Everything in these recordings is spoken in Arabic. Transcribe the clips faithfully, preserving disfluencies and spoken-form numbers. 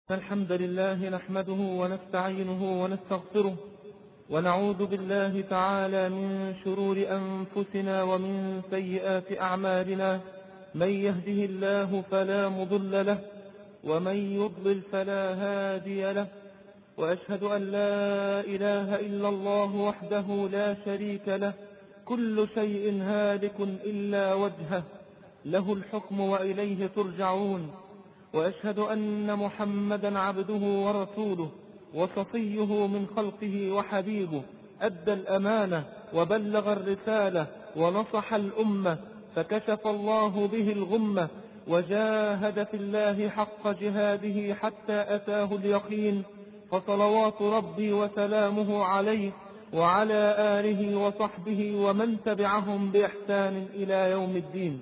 الحمد لله نحمده ونستعينه ونستغفره ونعوذ بالله تعالى من شرور أنفسنا ومن سيئات أعمالنا. من يهده الله فلا مضل له ومن يضلل فلا هادي له، وأشهد أن لا إله إلا الله وحده لا شريك له، كل شيء هالك إلا وجهه، له الحكم وإليه ترجعون. وأشهد أن محمدا عبده ورسوله وصفيه من خلقه وحبيبه، أدى الأمانة وبلغ الرسالة ونصح الأمة، فكشف الله به الغمة وجاهد في الله حق جهاده حتى أتاه اليقين. فصلوات ربي وسلامه عليه وعلى آله وصحبه ومن تبعهم بإحسان إلى يوم الدين.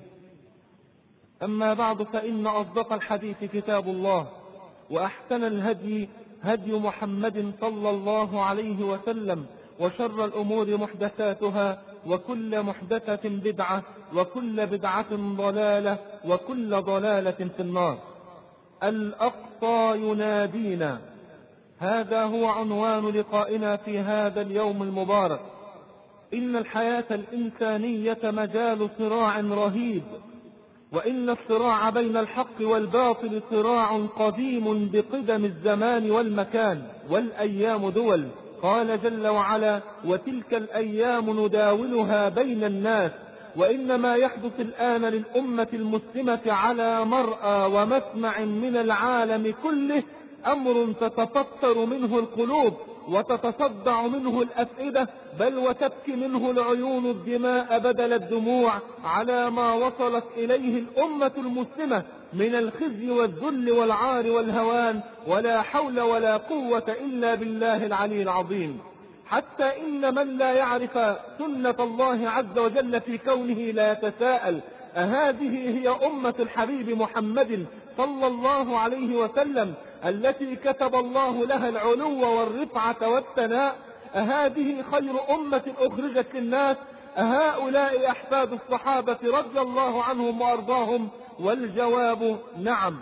أما بعد، فإن أصدق الحديث كتاب الله، وأحسن الهدي هدي محمد صلى الله عليه وسلم، وشر الأمور محدثاتها، وكل محدثة بدعة، وكل بدعة ضلالة، وكل ضلالة في النار. الأقصى ينادينا، هذا هو عنوان لقائنا في هذا اليوم المبارك. إن الحياة الإنسانية مجال صراع رهيب، وإن الصراع بين الحق والباطل صراع قديم بقدم الزمان والمكان، والأيام دول. قال جل وعلا: وتلك الأيام نداولها بين الناس. وإن ما يحدث الآن للأمة المسلمة على مرأى ومسمع من العالم كله أمر تتفطر منه القلوب وتتصدع منه الأفئدة، بل وتبكي منه العيون الدماء بدل الدموع على ما وصلت إليه الأمة المسلمة من الخزي والذل والعار والهوان، ولا حول ولا قوة إلا بالله العلي العظيم. حتى إن من لا يعرف سنة الله عز وجل في كونه لا يتساءل: أهذه هي أمة الحبيب محمد صلى الله عليه وسلم التي كتب الله لها العلو والرفعة والثناء؟ أهذه خير أمة أخرجت للناس؟ أهؤلاء أحفاد الصحابة رضي الله عنهم وأرضاهم؟ والجواب نعم.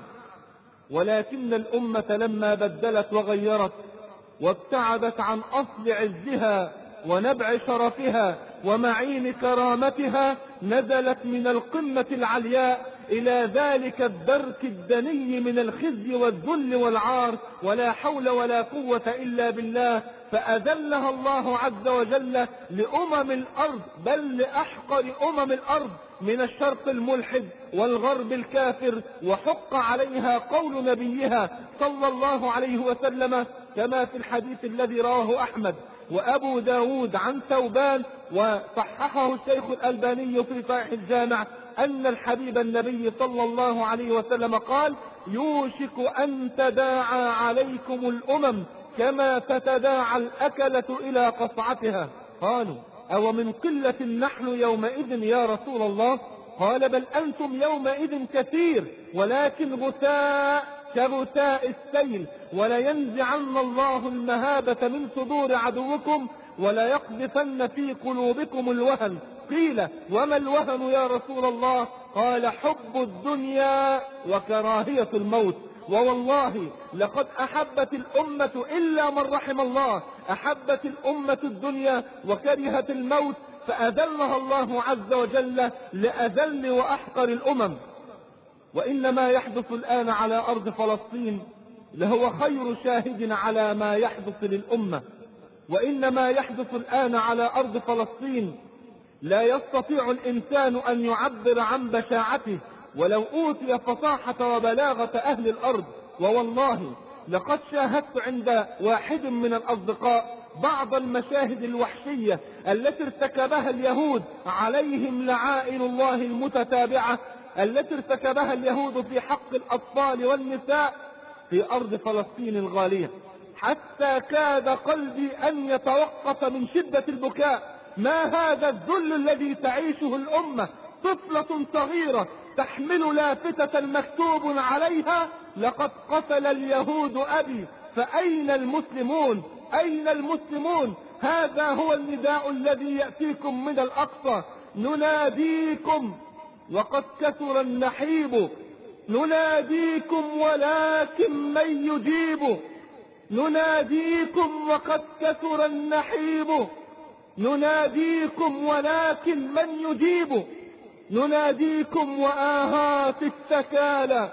ولكن الأمة لما بدلت وغيرت وابتعدت عن أصل عزها ونبع شرفها ومعين كرامتها، نزلت من القمة العلياء إلى ذلك الدرك الدني من الخزي والذل والعار، ولا حول ولا قوة إلا بالله. فأذلها الله عز وجل لأمم الأرض، بل لأحقر أمم الأرض من الشرق الملحد والغرب الكافر، وحق عليها قول نبيها صلى الله عليه وسلم كما في الحديث الذي رواه أحمد وأبو داود عن ثوبان، وصححه الشيخ الألباني في صحيح الجامع، أن الحبيب النبي صلى الله عليه وسلم قال: يوشك أن تداعى عليكم الأمم كما تتداعى الأكلة إلى قصعتها. قالوا: أو من قلة نحن يومئذ يا رسول الله؟ قال: بل أنتم يومئذ كثير، ولكن غثاء كغثاء السيل، ولينزعن الله المهابة من صدور عدوكم ولا يقذفن في قلوبكم الوهن. قيل: وما الوهن يا رسول الله؟ قال: حب الدنيا وكراهية الموت. ووالله لقد أحبت الأمة إلا من رحم الله، أحبت الأمة الدنيا وكرهت الموت، فأذلها الله عز وجل لأذل وأحقر الأمم. وإن ما يحدث الآن على أرض فلسطين لهو خير شاهد على ما يحدث للأمة. وإن ما يحدث الآن على أرض فلسطين لا يستطيع الإنسان أن يعبر عن بشاعته ولو أوتي فصاحة وبلاغة أهل الأرض. ووالله لقد شاهدت عند واحد من الأصدقاء بعض المشاهد الوحشية التي ارتكبها اليهود عليهم لعائن الله المتتابعة، التي ارتكبها اليهود في حق الأطفال والنساء في أرض فلسطين الغالية، حتى كاد قلبي أن يتوقف من شدة البكاء. ما هذا الذل الذي تعيشه الأمة؟ طفلة صغيرة تحمل لافتة مكتوب عليها: لقد قتل اليهود أبي، فأين المسلمون؟ أين المسلمون؟ هذا هو النداء الذي يأتيكم من الأقصى: نناديكم وقد كثر النحيب نناديكم ولكن من يجيب، نناديكم وقد كثر النحيب، نناديكم ولكن من يجيب، نناديكم وآهات الثكالى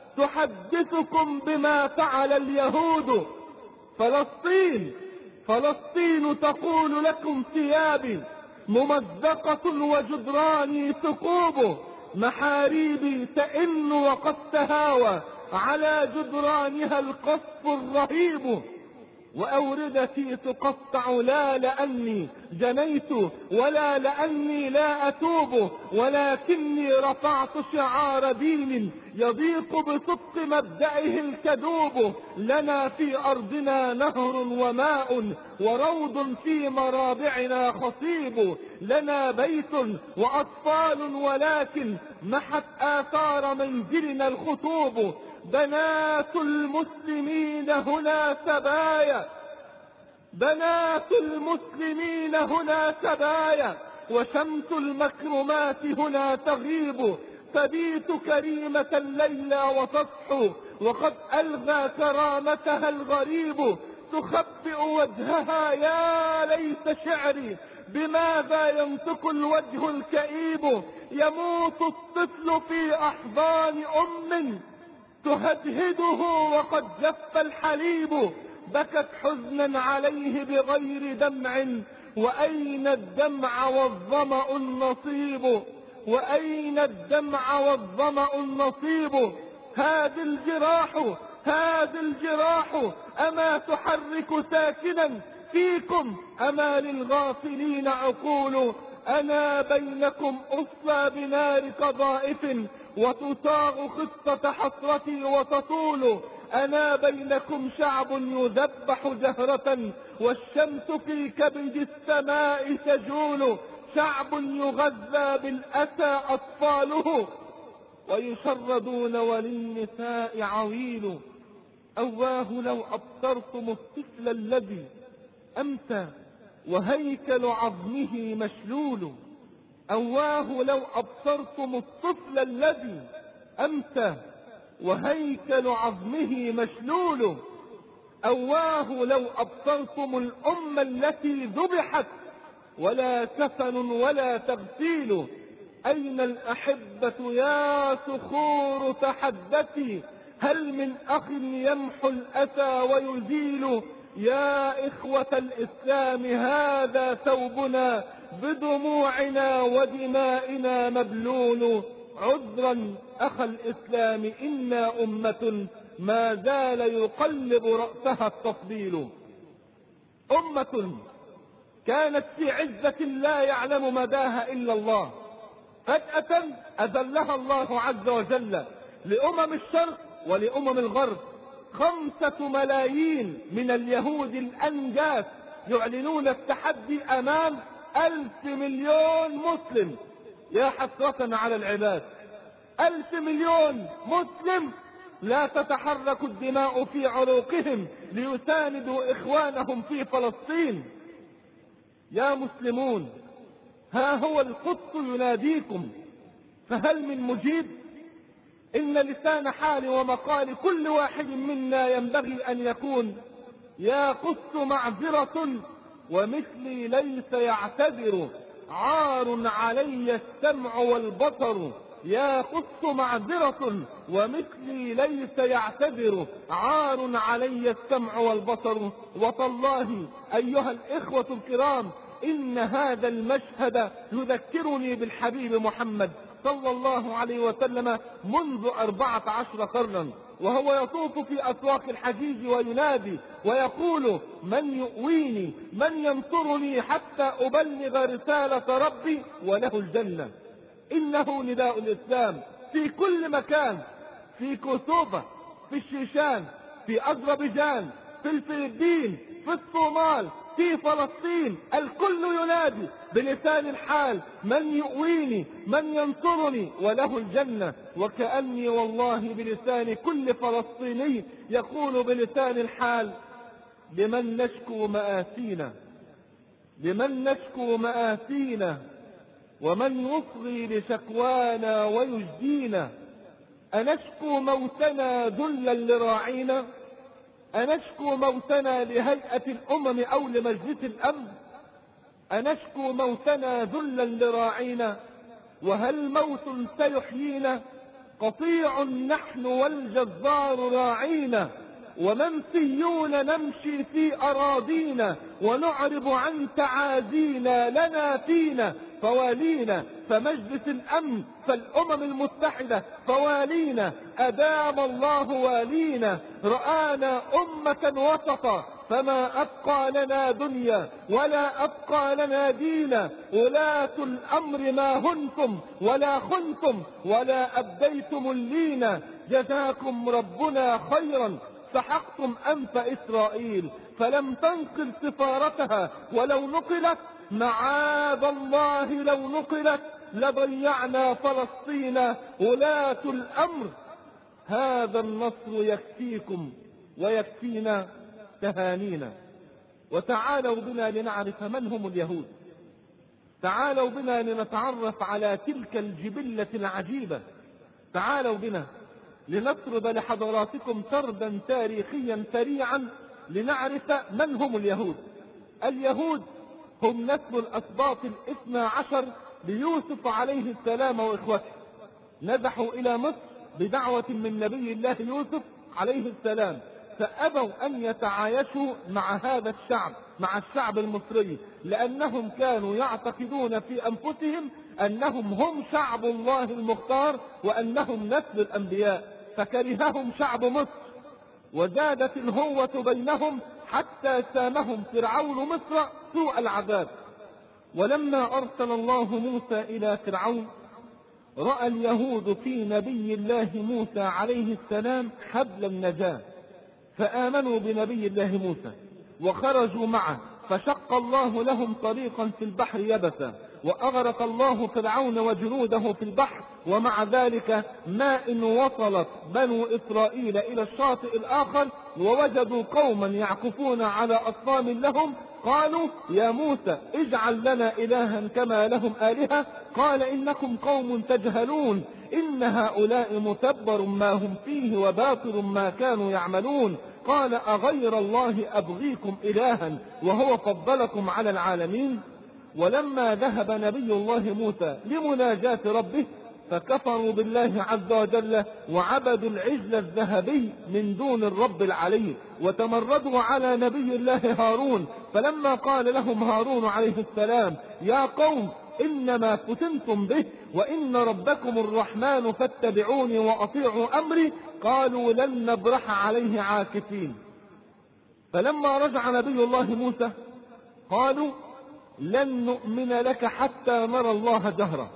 تحدثكم بما فعل اليهود. فلسطين فلسطين تقول لكم ثيابي ممزقة وجدراني ثقوب، محاريبي تئن وقد تهاوى على جدرانها القصف الرهيب، وأوردتي تقطع لا لأني جنيت ولا لأني لا أتوب، ولكني رفعت شعار دين يضيق بصدق مبدئه الكذوب. لنا في أرضنا نهر وماء وروض في مرابعنا خصيب، لنا بيت وأطفال ولكن محت آثار منزلنا الخطوب. بنات المسلمين هنا سبايا، بنات المسلمين هنا سبايا، وشمس المكرمات هنا تغيب. تبيت كريمة الليلى وتصحو وقد ألغى كرامتها الغريب، تخبئ وجهها يا ليت شعري بماذا ينطق الوجه الكئيب. يموت الطفل في أحضان أم تهدهده وقد جف الحليب، بكت حزنا عليه بغير دمع، وأين الدمع والظمأ النصيب، وأين الدمع والظمأ النصيب. هذه الجراح هذه الجراح أما تحرك ساكنا فيكم، أما للغافلين عقول. أنا بينكم أصلى بنار قذائف وتصاغ خطة حسرتي وتطول. أنا بينكم شعب يذبح جهرة والشمس في كبد السماء تجول، شعب يغذى بالأسى أطفاله ويشردون وللنساء عويل. أواه لو أبصرتم الطفل الذي أمسى وهيكل عظمه مشلول، أواه لو أبصرتم الطفل الذي أمسى وهيكل عظمه مشلول، أواه لو أبصرتم الأم التي ذبحت ولا كفن ولا تغسيل. أين الأحبة يا صخور تحدثي، هل من أخ يمحو الأسى ويزيل. يا إخوة الإسلام هذا ثوبنا بدموعنا ودمائنا مبلول. عذرا أخ الإسلام إنا أمة ما زال يقلب رأسها التفضيل. أمة كانت في عزة لا يعلم مداها إلا الله، فجأة أذلها الله عز وجل لأمم الشرق ولأمم الغرب. خمسة ملايين من اليهود الأنجاس يعلنون التحدي أمام ألف مليون مسلم. يا حسرة على العباد، ألف مليون مسلم لا تتحرك الدماء في عروقهم ليساندوا إخوانهم في فلسطين. يا مسلمون، ها هو القدس يناديكم، فهل من مجيب؟ إن لسان حال ومقال كل واحد منا ينبغي أن يكون يا قدس معذرة ومثلي ليس يعتذر، عار علي السمع والبصر. يا قدس معذرة ومثلي ليس يعتذر، عار علي السمع والبصر. وتالله أيها الإخوة الكرام إن هذا المشهد يذكرني بالحبيب محمد صلى الله عليه وسلم منذ أربعة عشر قرنا، وهو يطوف في أسواق الحجيج وينادي ويقول: من يؤويني، من ينصرني حتى أبلغ رسالة ربي وله الجنة. إنه نداء الإسلام في كل مكان، في كوسوفا، في الشيشان، في أذربيجان، في الفلبين، في الصومال، في فلسطين. الكل ينادي بلسان الحال: من يؤويني، من ينصرني وله الجنة. وكأني والله بلسان كل فلسطيني يقول بلسان الحال: لمن نشكو مآسينا، لمن نشكو مآسينا، ومن يصغي لشكوانا ويجدينا. أنشكو موتنا ذلا لراعينا؟ أنشكو موتنا لهيئة الأمم أو لمجلس الأمن؟ أنشكو موتنا ذلا لراعينا؟ وهل موت سيحيينا؟ قطيع نحن والجزار راعينا، ومنسيون نمشي في أراضينا، ونعرب عن تعازينا لنا فينا فوالينا. فمجلس الأمن فالأمم المتحدة فوالينا، أدام الله والينا. رآنا أمة وسطا فما أبقى لنا دنيا ولا أبقى لنا دينا. ولاة الأمر ما هنتم ولا خنتم ولا أبديتم اللينا. جزاكم ربنا خيرا سحقتم أنف إسرائيل، فلم تنقل سفارتها، ولو نقلت معاذ الله لو نقلت لضيعنا فلسطين. ولاة الأمر هذا النصر يكفيكم ويكفينا تهانينا. وتعالوا بنا لنعرف من هم اليهود. تعالوا بنا لنتعرف على تلك الجبلة العجيبة. تعالوا بنا لنسرد لحضراتكم سردا تاريخيا سريعا لنعرف من هم اليهود. اليهود هم نسل الأسباط الاثنى عشر ليوسف عليه السلام وإخوته. نزحوا إلى مصر بدعوة من نبي الله يوسف عليه السلام، فأبوا أن يتعايشوا مع هذا الشعب، مع الشعب المصري، لأنهم كانوا يعتقدون في أنفسهم أنهم هم شعب الله المختار وأنهم نسل الأنبياء، فكرههم شعب مصر، وزادت الهوة بينهم حتى سامهم فرعون مصر سوء العذاب. ولما أرسل الله موسى إلى فرعون رأى اليهود في نبي الله موسى عليه السلام حبل النجاة، فآمنوا بنبي الله موسى وخرجوا معه، فشق الله لهم طريقا في البحر يبسا، وأغرق الله فرعون وجنوده في البحر. ومع ذلك ما إن وصلت بنو إسرائيل إلى الشاطئ الآخر ووجدوا قوما يعكفون على أصنام لهم، قالوا يا موسى اجعل لنا إلها كما لهم آلهة. قال إنكم قوم تجهلون، إن هؤلاء متبر ما هم فيه وباطل ما كانوا يعملون. قال أغير الله أبغيكم إلها وهو فضلكم على العالمين. ولما ذهب نبي الله موسى لمناجاة ربه فكفروا بالله عز وجل وعبدوا العجل الذهبي من دون الرب العلي، وتمردوا على نبي الله هارون. فلما قال لهم هارون عليه السلام يا قوم إنما فتنتم به وإن ربكم الرحمن فاتبعوني وأطيعوا أمري، قالوا لن نبرح عليه عاكفين. فلما رجع نبي الله موسى قالوا لن نؤمن لك حتى نرى الله جهرا،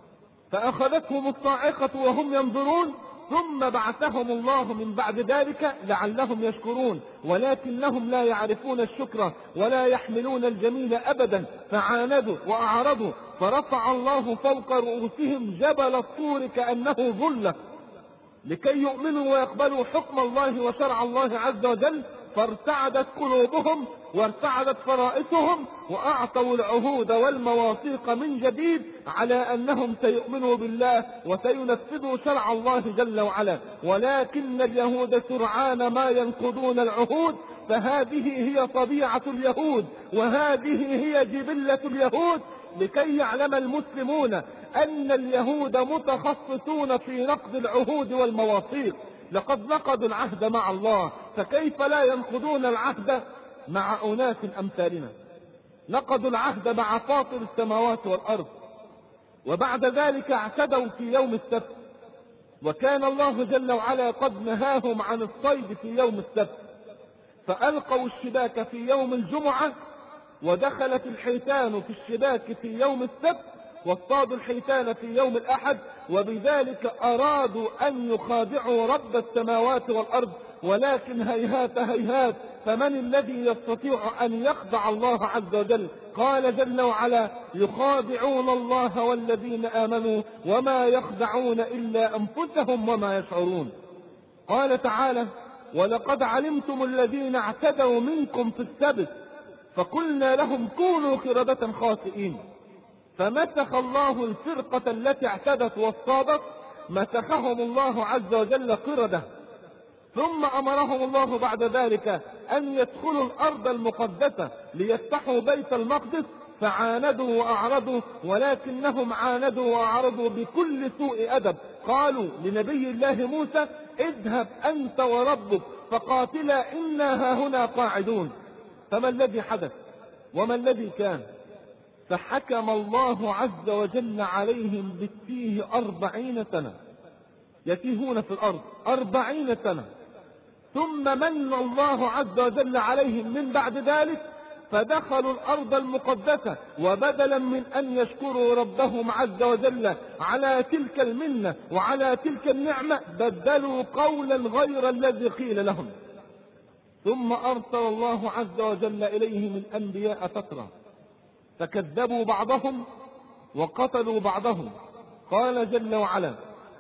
فأخذتهم الصاعقة وهم ينظرون، ثم بعثهم الله من بعد ذلك لعلهم يشكرون، ولكنهم لا يعرفون الشكر ولا يحملون الجميل أبدا، فعاندوا وأعرضوا، فرفع الله فوق رؤوسهم جبل الطور كأنه ظلة لكي يؤمنوا ويقبلوا حكم الله وشرع الله عز وجل. فارتعدت قلوبهم وارتعدت فرائسهم، وأعطوا العهود والمواثيق من جديد على أنهم سيؤمنوا بالله وسينفذوا شرع الله جل وعلا. ولكن اليهود سرعان ما ينقضون العهود، فهذه هي طبيعة اليهود وهذه هي جبلة اليهود، لكي يعلم المسلمون أن اليهود متخصصون في نقض العهود والمواثيق. لقد نقضوا العهد مع الله، فكيف لا ينقضون العهد مع أناس أمثالنا؟ نقضوا العهد مع فاطر السماوات والأرض، وبعد ذلك اعتدوا في يوم السبت، وكان الله جل وعلا قد نهاهم عن الصيد في يوم السبت، فألقوا الشباك في يوم الجمعة، ودخلت الحيتان في الشباك في يوم السبت، واصطادوا الحيتان في يوم الأحد، وبذلك أرادوا أن يخادعوا رب السماوات والأرض، ولكن هيهات هيهات، فمن الذي يستطيع أن يخدع الله عز وجل؟ قال جل وعلا يخادعون الله والذين آمنوا وما يخدعون إلا أنفسهم وما يشعرون. قال تعالى ولقد علمتم الذين اعتدوا منكم في السبت فقلنا لهم كونوا قردة خاسئين، فمسخ الله الفرقة التي اعتدت واصطادت مسخهم الله عز وجل قردة. ثم أمرهم الله بعد ذلك أن يدخلوا الأرض المقدسة ليفتحوا بيت المقدس، فعاندوا وأعرضوا، ولكنهم عاندوا وأعرضوا بكل سوء أدب. قالوا لنبي الله موسى: اذهب أنت وربك فقاتلا إنا هاهنا قاعدون. فما الذي حدث وما الذي كان؟ فحكم الله عز وجل عليهم بالتيه أربعين سنة، يتيهون في الأرض أربعين سنة. ثم من الله عز وجل عليهم من بعد ذلك، فدخلوا الأرض المقدسة، وبدلا من أن يشكروا ربهم عز وجل على تلك المنة وعلى تلك النعمة، بدلوا قولا غير الذي قيل لهم. ثم أرسل الله عز وجل إليهم الأنبياء فترة، فكذبوا بعضهم وقتلوا بعضهم. قال جل وعلا: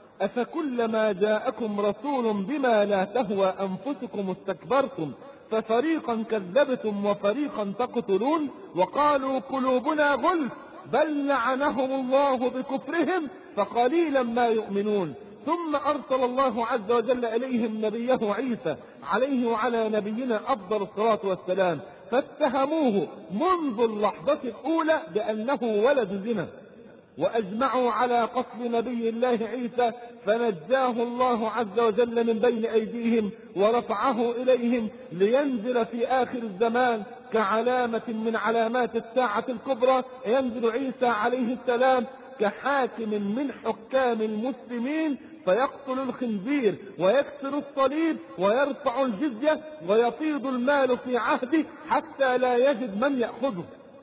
أفكلما جاءكم رسول بما لا تهوى أنفسكم استكبرتم ففريقا كذبتم وفريقا تقتلون وقالوا قلوبنا غلف بل لعنهم الله بكفرهم فقليلا ما يؤمنون. ثم أرسل الله عز وجل إليهم نبيه عيسى عليه وعلى نبينا أفضل الصلاة والسلام، فاتهموه منذ اللحظة الأولى بأنه ولد زنا، وأجمعوا على قتل نبي الله عيسى، فنجاه الله عز وجل من بين أيديهم ورفعه إليهم لينزل في آخر الزمان كعلامة من علامات الساعة الكبرى. ينزل عيسى عليه السلام كحاكم من حكام المسلمين، فيقتل الخنزير ويكسر الصليب ويرفع الجزية ويفيض المال في عهده حتى لا يجد من يأخذه.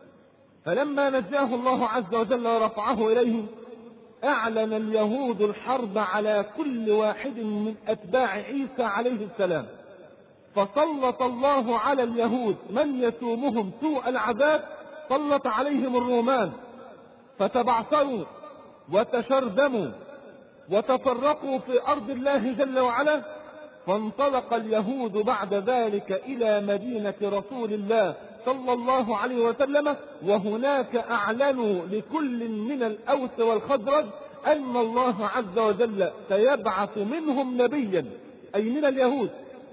فلما نجاه الله عز وجل ورفعه إليه، أعلن اليهود الحرب على كل واحد من أتباع عيسى عليه السلام، فسلط الله على اليهود من يسومهم سوء العذاب، سلط عليهم الرومان، فتبعثروا وتشرذموا وتفرقوا في أرض الله جل وعلا. فانطلق اليهود بعد ذلك إلى مدينة رسول الله صلى الله عليه وسلم، وهناك أعلنوا لكل من الأوس والخزرج أن الله عز وجل سيبعث منهم نبيا، أي من اليهود.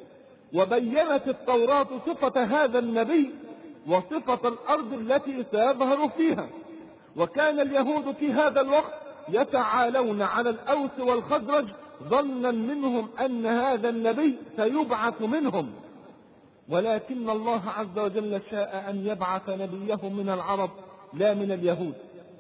وبينت التوراة صفة هذا النبي وصفة الأرض التي سيظهر فيها. وكان اليهود في هذا الوقت يتعالون على الأوس والخزرج ظنا منهم أن هذا النبي سيبعث منهم، ولكن الله عز وجل شاء أن يبعث نبيه من العرب لا من اليهود.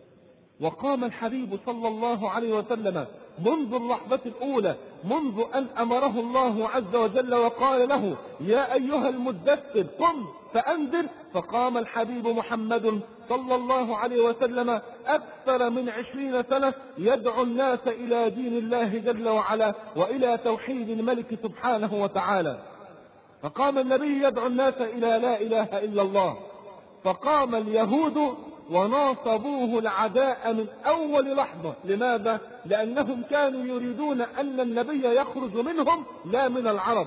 وقام الحبيب صلى الله عليه وسلم منذ اللحظة الأولى، منذ أن أمره الله عز وجل وقال له: يا أيها المدثر قم فأنذر، فقام الحبيب محمد صلى الله عليه وسلم أكثر من عشرين سنة يدعو الناس إلى دين الله جل وعلا وإلى توحيد الملك سبحانه وتعالى. فقام النبي يدعو الناس إلى لا إله إلا الله، فقام اليهود وناصبوه العداء من أول لحظة. لماذا؟ لأنهم كانوا يريدون أن النبي يخرج منهم لا من العرب.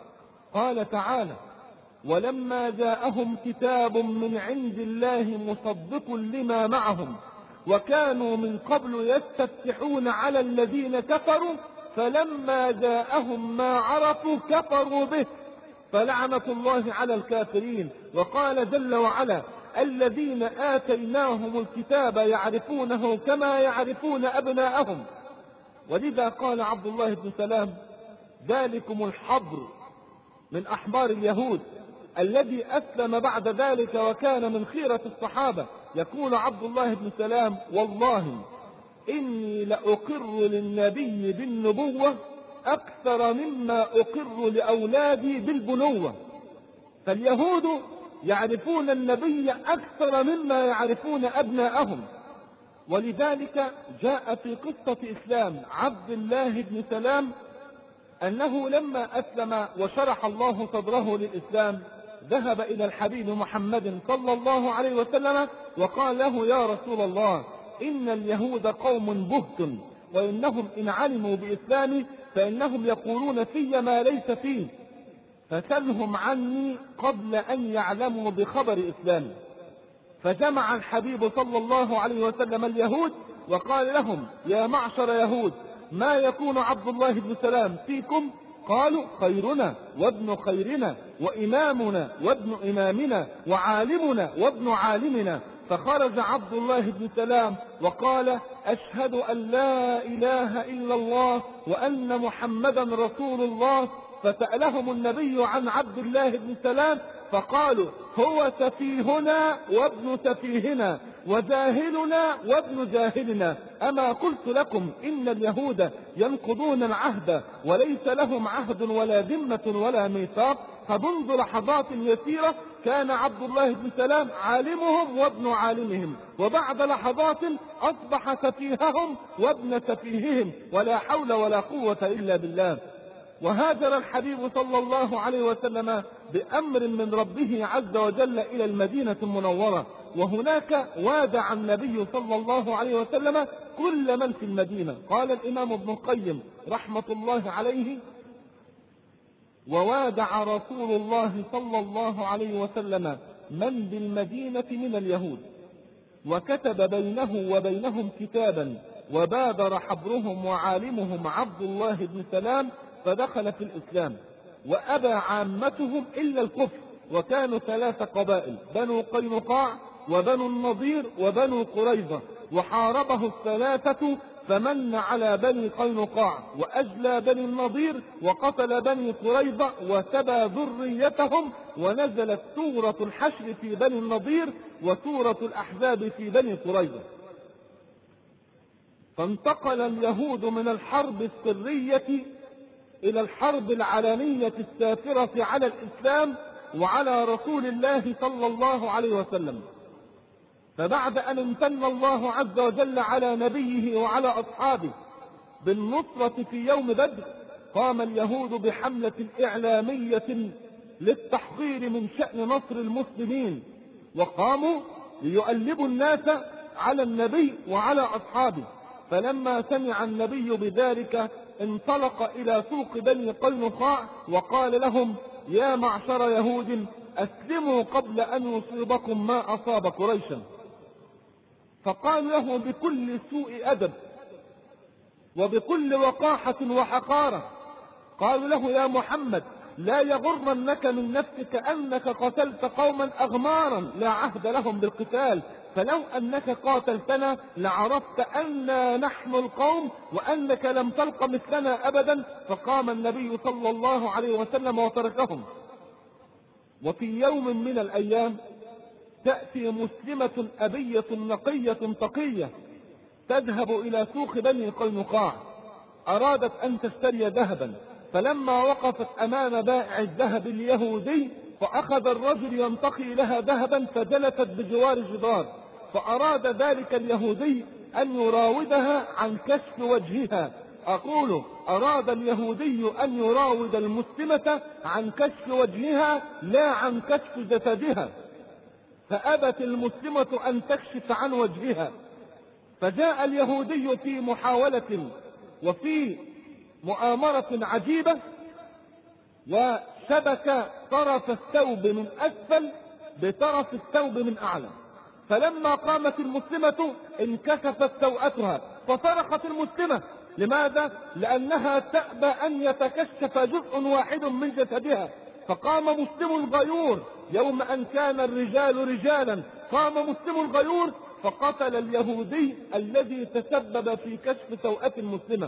قال تعالى: ولما جاءهم كتاب من عند الله مصدق لما معهم وكانوا من قبل يستفتحون على الذين كفروا فلما جاءهم ما عرفوا كفروا به فلعنة الله على الكافرين. وقال جل وعلا: الذين آتيناهم الكتاب يعرفونه كما يعرفون أبناءهم. ولذا قال عبد الله بن سلام: ذلكم الحبر من أحبار اليهود الذي أسلم بعد ذلك وكان من خيرة الصحابة. يقول عبد الله بن سلام: والله إني لأقر للنبي بالنبوة أكثر مما أقر لأولادي بالبنوة. فاليهود يعرفون النبي أكثر مما يعرفون أبناءهم. ولذلك جاء في قصة إسلام عبد الله بن سلام أنه لما أسلم وشرح الله صدره للإسلام ذهب إلى الحبيب محمد صلى الله عليه وسلم وقال له: يا رسول الله، إن اليهود قوم بهت، وإنهم إن علموا بإسلامي فإنهم يقولون في ما ليس فيه، فسلهم عني قبل أن يعلموا بخبر إسلامي. فجمع الحبيب صلى الله عليه وسلم اليهود وقال لهم: يا معشر يهود، ما يكون عبد الله بن سلام فيكم؟ قالوا خيرنا وابن خيرنا وإمامنا وابن إمامنا وعالمنا وابن عالمنا. فخرج عبد الله بن سلام وقال أشهد أن لا إله إلا الله وأن محمدا رسول الله. فسألهم النبي عن عبد الله بن سلام فقالوا هو سفيهنا وابن سفيهنا وجاهلنا وابن جاهلنا. أما قلت لكم إن اليهود ينقضون العهد وليس لهم عهد ولا ذمة ولا ميثاق. فمنذ لحظات يسيرة كان عبد الله بن سلام عالمهم وابن عالمهم، وبعد لحظات أصبح سفيههم وابن سفيههم، ولا حول ولا قوة إلا بالله. وهاجر الحبيب صلى الله عليه وسلم بأمر من ربه عز وجل إلى المدينة المنورة، وهناك وادع النبي صلى الله عليه وسلم كل من في المدينة. قال الإمام ابن القيم رحمة الله عليه: ووادع رسول الله صلى الله عليه وسلم من بالمدينة من اليهود، وكتب بينه وبينهم كتابا، وبادر حبرهم وعالمهم عبد الله بن سلام فدخل في الإسلام، وأبى عامتهم إلا الكفر. وكانوا ثلاث قبائل: بنو قينقاع وبنو النضير وبنو قريظة، وحاربه الثلاثة فمن على بني قينقاع وأجلى بني النضير وقتل بني قريظة وسبى ذريتهم، ونزلت سورة الحشر في بني النضير وسورة الأحزاب في بني قريظة. فانتقل اليهود من الحرب السرية إلى الحرب العلنية السافرة على الإسلام وعلى رسول الله صلى الله عليه وسلم. فبعد أن امتن الله عز وجل على نبيه وعلى أصحابه بالنصرة في يوم بدر، قام اليهود بحملة إعلامية للتحضير من شأن نصر المسلمين، وقاموا ليؤلبوا الناس على النبي وعلى أصحابه. فلما سمع النبي بذلك انطلق إلى سوق بني قينقاع وقال لهم: يا معشر يهود، أسلموا قبل أن يصيبكم ما أصاب قريشا. فقال له بكل سوء أدب وبكل وقاحة وحقارة، قالوا له: يا محمد، لا يغرنك من نفسك أنك قتلت قوما أغمارا لا عهد لهم بالقتال، فلو أنك قاتلتنا لعرفت أننا نحن القوم وأنك لم تلق مثلنا أبدا. فقام النبي صلى الله عليه وسلم وتركهم. وفي يوم من الأيام تأتي مسلمة أبية نقية تقية تذهب إلى سوق بني قينقاع، أرادت أن تشتري ذهبا، فلما وقفت أمام بائع الذهب اليهودي فأخذ الرجل ينتقي لها ذهبا فجلست بجوار الجدار، فأراد ذلك اليهودي أن يراودها عن كشف وجهها. أقول أراد اليهودي أن يراود المسلمة عن كشف وجهها لا عن كشف جسدها، فأبت المسلمة أن تكشف عن وجهها. فجاء اليهودي في محاولة وفي مؤامرة عجيبة وشبك طرف الثوب من أسفل بطرف الثوب من أعلى، فلما قامت المسلمة انكشفت سوءتها فصرخت المسلمة. لماذا؟ لأنها تأبى أن يتكشف جزء واحد من جسدها. فقام مسلم غيور يوم أن كان الرجال رجالا، قام مسلم غيور فقتل اليهودي الذي تسبب في كشف سوءة المسلمة.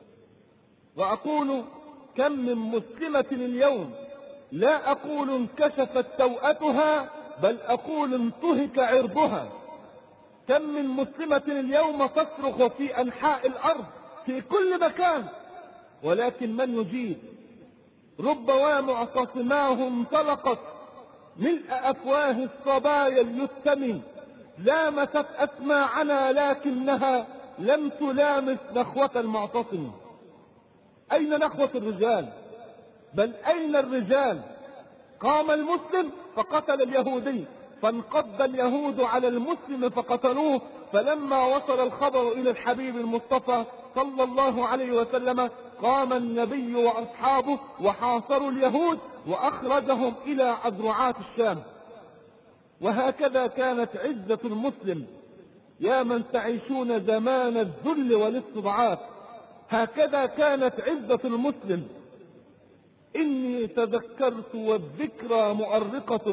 وأقول كم من مسلمة اليوم لا أقول انكشفت سوءتها بل أقول انتهك عرضها. كم من مسلمة اليوم تصرخ في أنحاء الأرض في كل مكان، ولكن من يجيب؟ رب ومعتصماه انطلقت ملء أفواه الصبايا اليتم، لامست أسماعنا لكنها لم تلامس نخوة المعتصم. أين نخوة الرجال؟ بل أين الرجال؟ قام المسلم فقتل اليهودي، فانقض اليهود على المسلم فقتلوه. فلما وصل الخبر إلى الحبيب المصطفى صلى الله عليه وسلم قام النبي وأصحابه وحاصروا اليهود وأخرجهم إلى أذرعات الشام. وهكذا كانت عزة المسلم. يا من تعيشون زمان الذل والاستضعاف، هكذا كانت عزة المسلم. إني تذكرت والذكرى مؤرقة،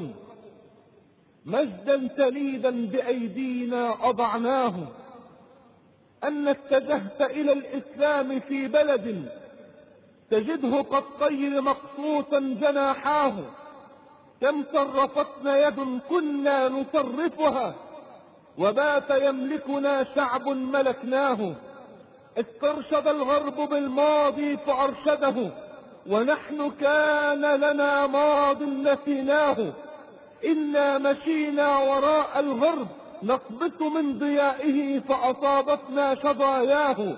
مجدا تليدا بأيدينا أضعناه، أن اتجهت إلى الإسلام في بلد تجده كالطير مقصوصا جناحاه، كم صرفتنا يد كنا نصرفها، وبات يملكنا شعب ملكناه. استرشد الغرب بالماضي فأرشده، ونحن كان لنا ماض نسيناه. إنا مشينا وراء الغرب نقبس من ضيائه، فأصابتنا شظاياه.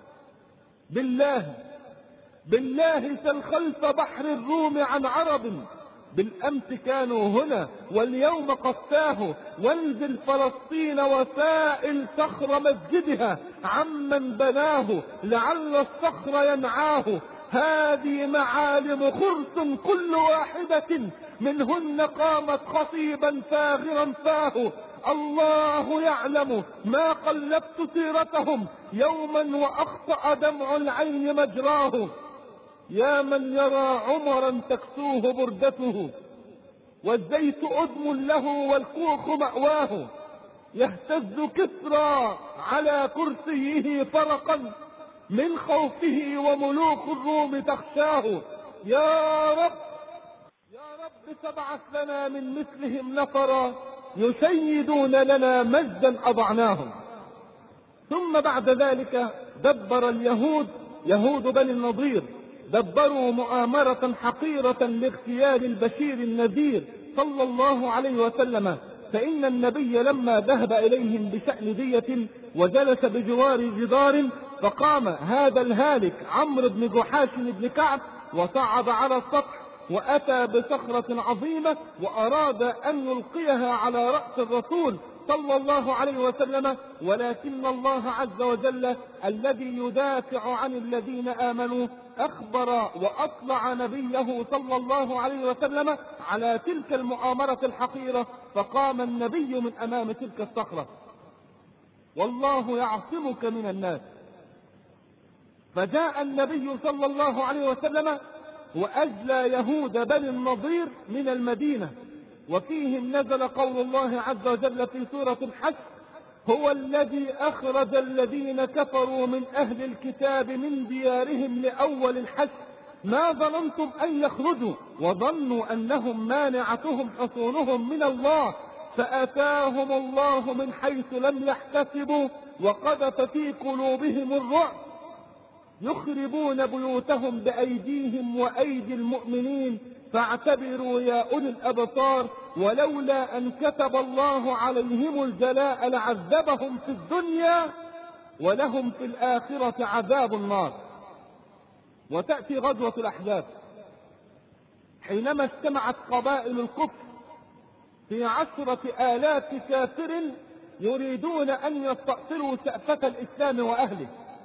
بالله بالله سل خلف بحر الروم عن عرب، بالأمس كانوا هنا واليوم قد تاهوا. وانزل فلسطين وسائل صخر مسجدها عمن بناه، لعل الصخر ينعاه. هذه معالم خرس كل واحدة منهن قامت خطيبا فاغرا فاه. الله يعلم ما قلبت سيرتهم يوما وأخطأ دمع العين مجراه. يا من يرى عمرا تكسوه بردته، والزيت أدم له والكوخ مأواه. يهتز كسرى على كرسيه فرقا من خوفه، وملوك الروم تخشاه. يا رب يا رب فابعث لنا من مثلهم نفرا، يشيدون لنا مجدا أضعناهم. ثم بعد ذلك دبر اليهود يهود بني النضير دبروا مؤامرة حقيرة لاغتيال البشير النذير صلى الله عليه وسلم. فإن النبي لما ذهب إليهم بشأن دية وجلس بجوار جدار، فقام هذا الهالك عمرو بن جحاش بن كعب وصعد على السطح، وأتى بصخرة عظيمة وأراد أن يلقيها على رأس الرسول صلى الله عليه وسلم. ولكن الله عز وجل الذي يدافع عن الذين آمنوا أخبر وأطلع نبيه صلى الله عليه وسلم على تلك المؤامرة الحقيرة، فقام النبي من أمام تلك الصخرة. والله يعصمك من الناس. فجاء النبي صلى الله عليه وسلم وأجلى يهود بني النضير من المدينة، وفيهم نزل قول الله عز وجل في سورة الحج: هو الذي أخرج الذين كفروا من أهل الكتاب من ديارهم لأول الحج ما ظننتم أن يخرجوا وظنوا أنهم مانعتهم حصونهم من الله، فأتاهم الله من حيث لم يحتسبوا وقذف في قلوبهم الرعب، يخربون بيوتهم بأيديهم وأيدي المؤمنين، فاعتبروا يا أولي الأبصار. ولولا أن كتب الله عليهم الجلاء لعذبهم في الدنيا، ولهم في الآخرة عذاب النار. وتأتي غزوة الأحزاب حينما اجتمعت قبائل الكفر في عشرة آلاف كافر يريدون أن يستأصلوا سأفة الإسلام وأهله.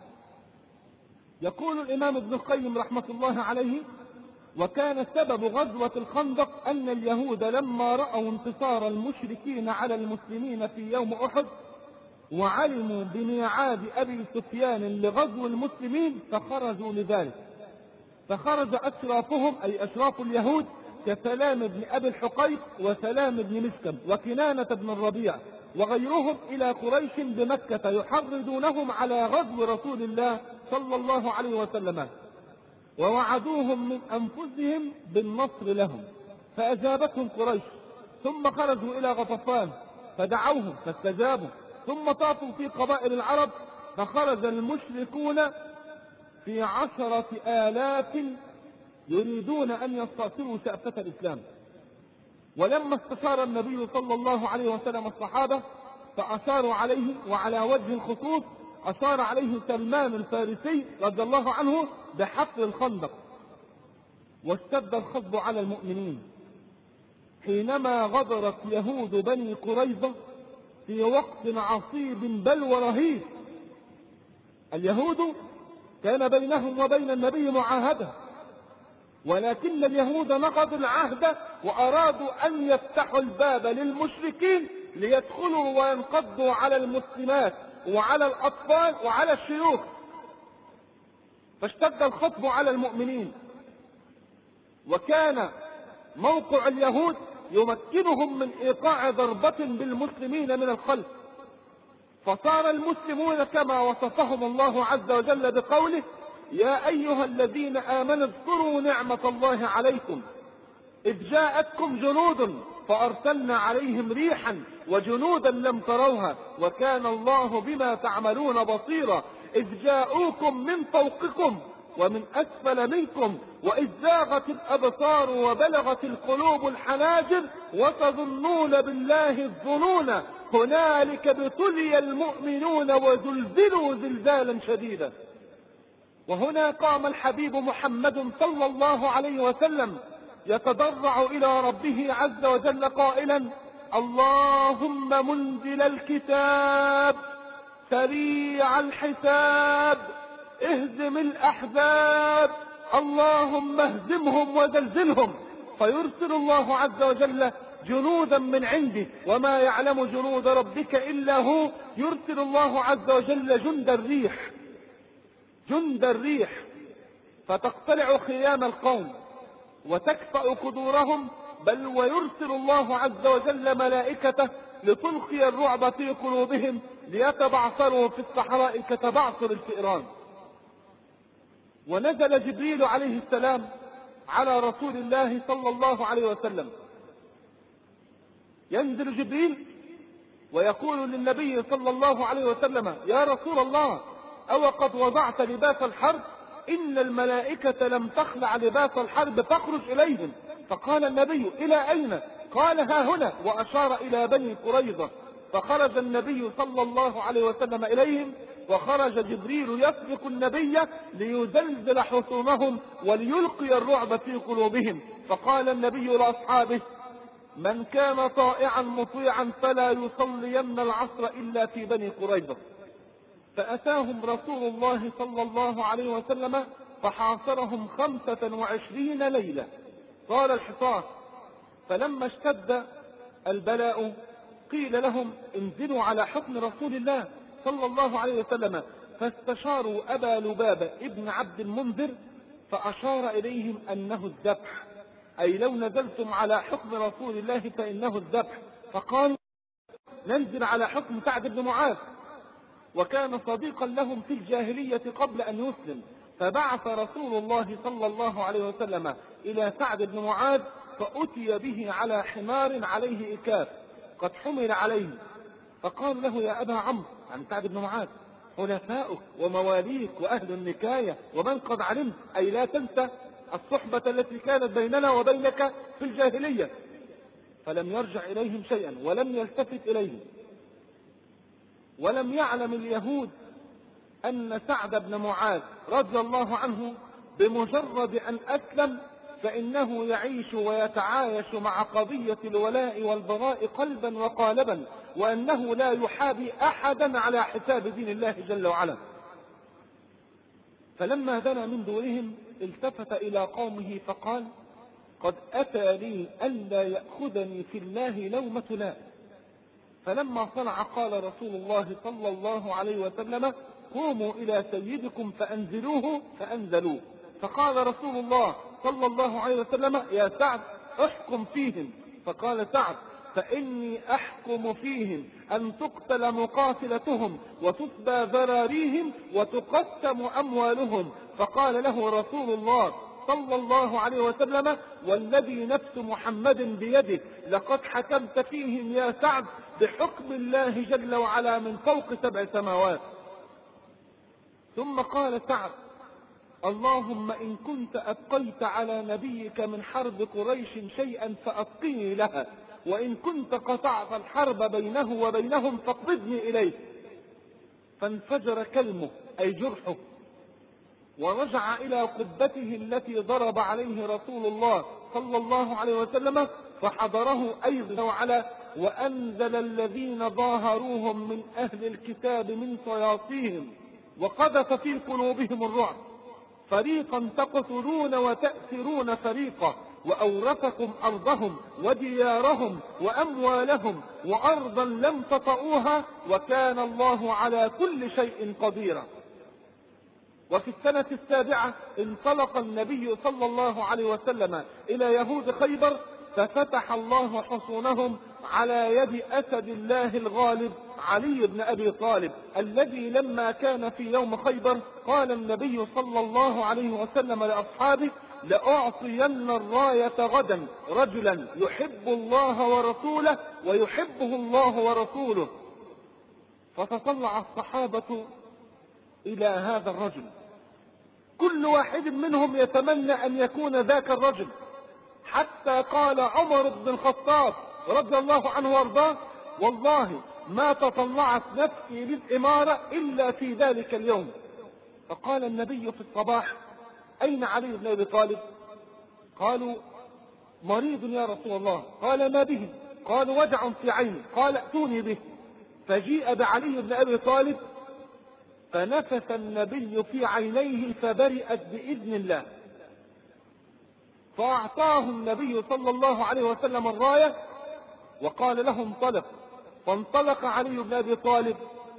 يقول الإمام ابن القيم رحمة الله عليه: وكان سبب غزوة الخندق أن اليهود لما رأوا انتصار المشركين على المسلمين في يوم أحد وعلموا بميعاد أبي سفيان لغزو المسلمين فخرجوا لذلك. فخرج أشرافهم أي أشراف اليهود كسلام بن أبي الحقيق وسلام بن مسكم وكنانة بن الربيع وغيرهم إلى قريش بمكة يحرضونهم على غزو رسول الله صلى الله عليه وسلم، ووعدوهم من أنفسهم بالنصر لهم، فأجابتهم قريش. ثم خرجوا إلى غطفان فدعوهم فاستجابوا، ثم طافوا في قبائل العرب فخرج المشركون في عشرة آلاف يريدون أن يستأصلوا سأفة الإسلام. ولما استشار النبي صلى الله عليه وسلم الصحابة فأشاروا عليه، وعلى وجه الخصوص أشار عليه سلمان الفارسي رضي الله عنه بحفر الخندق. واشتد الخصب على المؤمنين حينما غدرت يهود بني قريظة في وقت عصيب بل ورهيب. اليهود كان بينهم وبين النبي معاهدة، ولكن اليهود نقضوا العهد وأرادوا أن يفتحوا الباب للمشركين ليدخلوا وينقضوا على المسلمات وعلى الأطفال وعلى الشيوخ. فاشتد الخطب على المؤمنين، وكان موقع اليهود يمكنهم من إيقاع ضربة بالمسلمين من الخلف، فصار المسلمون كما وصفهم الله عز وجل بقوله: يا أيها الذين آمنوا اذكروا نعمة الله عليكم إذ جاءتكم جنود فأرسلنا عليهم ريحا وجنودا لم تروها وكان الله بما تعملون بصيرا إذ جاءوكم من فوقكم ومن أسفل منكم وإذ زاغت الأبصار وبلغت القلوب الحناجر وتظنون بالله الظنون هنالك ابتلي المؤمنون وزلزلوا زلزالا شديدا. وهنا قام الحبيب محمد صلى الله عليه وسلم يتضرع إلى ربه عز وجل قائلا: اللهم منزل الكتاب سريع الحساب اهزم الأحزاب اللهم اهزمهم وزلزلهم. فيرسل الله عز وجل جنودا من عنده، وما يعلم جنود ربك إلا هو. يرسل الله عز وجل جند الريح جند الريح فتقتلع خيام القوم وتكفأ قدورهم، بل ويرسل الله عز وجل ملائكته لتلقي الرعب في قلوبهم ليتبعثروا في الصحراء كتبعثر الفئران. ونزل جبريل عليه السلام على رسول الله صلى الله عليه وسلم. ينزل جبريل ويقول للنبي صلى الله عليه وسلم: يا رسول الله، أو قد وضعت لباس الحرب؟ إن الملائكة لم تخلع لباس الحرب فاخرج إليهم. فقال النبي: إلى أين؟ قال: ها هنا، وأشار إلى بني قريظة. فخرج النبي صلى الله عليه وسلم إليهم، وخرج جبريل يسبق النبي ليزلزل حصونهم وليلقي الرعب في قلوبهم. فقال النبي لأصحابه: من كان طائعا مطيعا فلا يصلين العصر إلا في بني قريظة. فأتاهم رسول الله صلى الله عليه وسلم فحاصرهم خمسة وعشرين ليلة طال الحصار. فلما اشتد البلاء قيل لهم: انزلوا على حكم رسول الله صلى الله عليه وسلم. فاستشاروا أبا لبابة ابن عبد المنذر فأشار إليهم أنه الذبح، أي لو نزلتم على حكم رسول الله فإنه الذبح. فقالوا: ننزل على حكم سعد بن معاذ، وكان صديقا لهم في الجاهلية قبل أن يسلم. فبعث رسول الله صلى الله عليه وسلم إلى سعد بن معاذ فأتي به على حمار عليه إكاف قد حمل عليه. فقال له: يا أبا عمرو، عن سعد بن معاذ، حلفاؤك ومواليك وأهل النكاية ومن قد علمت، أي لا تنسى الصحبة التي كانت بيننا وبينك في الجاهلية. فلم يرجع إليهم شيئا ولم يلتفت إليهم. ولم يعلم اليهود أن سعد بن معاذ رضي الله عنه بمجرد أن أسلم فإنه يعيش ويتعايش مع قضية الولاء والبراء قلبا وقالبا، وأنه لا يحابي أحدا على حساب دين الله جل وعلا. فلما دنا من دورهم التفت إلى قومه فقال: قد أتى لي ألا يأخذني في الله لومة لائم. فلما صنع قال رسول الله صلى الله عليه وسلم: قوموا إلى سيدكم فأنزلوه. فأنزلوه. فقال رسول الله صلى الله عليه وسلم: يا سعد، احكم فيهم. فقال سعد: فإني أحكم فيهم أن تقتل مقاتلتهم وتفدى ذراريهم وتقسم أموالهم. فقال له رسول الله صلى الله عليه وسلم: والذي نفس محمد بيده لقد حكمت فيهم يا سعد بحكم الله جل وعلا من فوق سبع سماوات. ثم قال سعد: اللهم إن كنت أبقيت على نبيك من حرب قريش شيئا فأبقني لها، وإن كنت قطعت الحرب بينه وبينهم فاقبضني إليه. فانفجر كلمه، أي جرحه، ورجع إلى قبته التي ضرب عليه رسول الله صلى الله عليه وسلم، فحضره أيضا وعلا: وأنزل الذين ظاهروهم من أهل الكتاب من صياصيهم وقذف في قلوبهم الرعب، فريقا تقتلون وتأسرون فريقا، وأورثكم أرضهم وديارهم وأموالهم وأرضا لم تطئوها وكان الله على كل شيء قديرا. وفي السنة السابعة انطلق النبي صلى الله عليه وسلم إلى يهود خيبر، ففتح الله حصونهم على يد أسد الله الغالب علي بن أبي طالب، الذي لما كان في يوم خيبر قال النبي صلى الله عليه وسلم لأصحابه: لأعطين الراية غدا رجلا يحب الله ورسوله ويحبه الله ورسوله. فتطلع الصحابة إلى هذا الرجل، كل واحد منهم يتمنى أن يكون ذاك الرجل، حتى قال عمر بن الخطاب رضي الله عنه وارضاه: والله ما تطلعت نفسي للإمارة إلا في ذلك اليوم. فقال النبي في الصباح: أين علي بن أبي طالب؟ قالوا: مريض يا رسول الله. قال: ما به؟ قالوا: وجع في عيني. قال: ائتوني به. فجيء بعلي بن أبي طالب، فنفث النبي في عينيه فبرئت بإذن الله، فأعطاه النبي صلى الله عليه وسلم الراية وقال له: انطلق. فانطلق علي بن أبي طالب،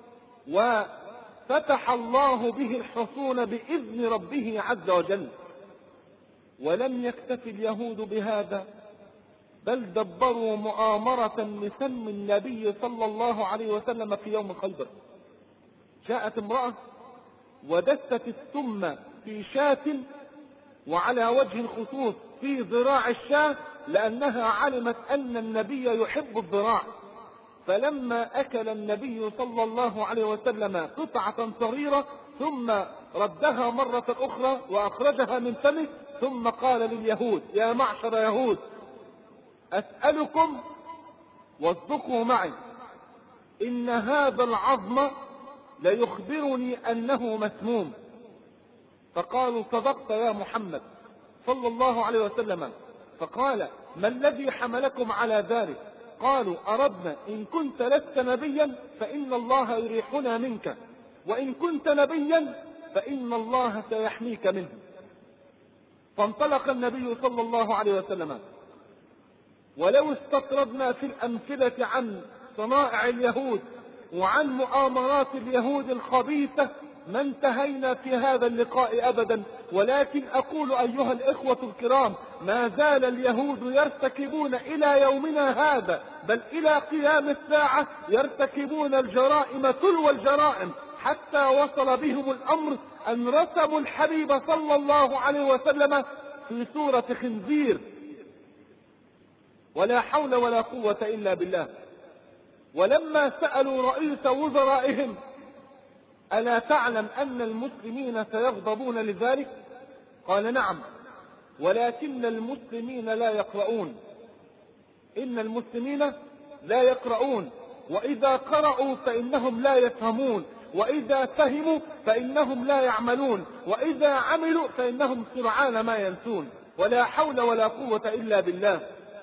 وفتح الله به الحصون بإذن ربه عز وجل. ولم يكتف اليهود بهذا، بل دبروا مؤامرة لسم النبي صلى الله عليه وسلم في يوم خيبر. جاءت امرأة ودست السم في شاة، وعلى وجه الخصوص في ذراع الشاة، لأنها علمت أن النبي يحب الذراع. فلما أكل النبي صلى الله عليه وسلم قطعة صغيرة ثم ردها مرة أخرى وأخرجها من فمه، ثم قال لليهود: يا معشر يهود، أسألكم واصدقوا معي، إن هذا العظم ليخبرني أنه مسموم. فقالوا: صدقت يا محمد صلى الله عليه وسلم. فقال: ما الذي حملكم على ذلك؟ قالوا: أردنا إن كنت لست نبيا فإن الله يريحنا منك، وإن كنت نبيا فإن الله سيحميك منه. فانطلق النبي صلى الله عليه وسلم. ولو استطردنا في الأمثلة عن صنائع اليهود وعن مؤامرات اليهود الخبيثة ما انتهينا في هذا اللقاء أبدا، ولكن أقول أيها الإخوة الكرام: ما زال اليهود يرتكبون إلى يومنا هذا، بل إلى قيام الساعة يرتكبون الجرائم تلو الجرائم، حتى وصل بهم الأمر أن رسموا الحبيب صلى الله عليه وسلم في صورة خنزير. ولا حول ولا قوة إلا بالله. ولما سألوا رئيس وزرائهم: ألا تعلم أن المسلمين سيغضبون لذلك؟ قال: نعم، ولكن المسلمين لا يقرؤون. إن المسلمين لا يقرؤون، وإذا قرأوا فإنهم لا يفهمون، وإذا فهموا فإنهم لا يعملون، وإذا عملوا فإنهم سرعان ما ينسون. ولا حول ولا قوة إلا بالله.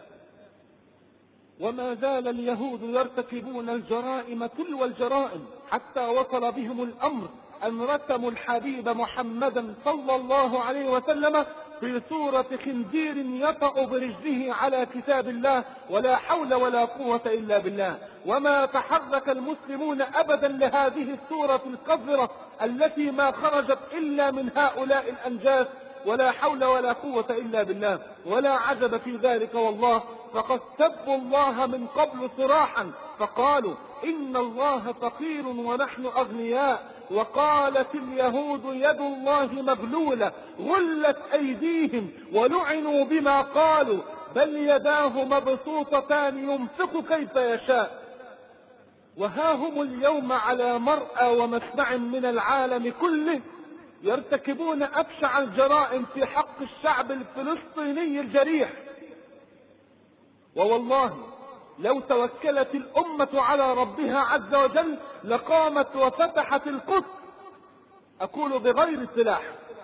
وما زال اليهود يرتكبون الجرائم تلو الجرائم، حتى وصل بهم الأمر أن رسموا الحبيب محمدا صلى الله عليه وسلم في صورة خنزير يطأ برجله على كتاب الله. ولا حول ولا قوة إلا بالله. وما تحرك المسلمون أبدا لهذه الصورة القذرة التي ما خرجت إلا من هؤلاء الأنجاس. ولا حول ولا قوة إلا بالله. ولا عجب في ذلك والله، فقد سبوا الله من قبل صراحا، فقالوا: إن الله فقير ونحن أغنياء. وقالت اليهود: يد الله مغلولة، غلت أيديهم ولعنوا بما قالوا، بل يداه مبسوطتان ينفق كيف يشاء. وها هم اليوم على مرأى ومسمع من العالم كله يرتكبون أبشع الجرائم في حق الشعب الفلسطيني الجريح. ووالله لو توكلت الأمة على ربها عز وجل لقامت وفتحت القدس، أقول بغير سلاح،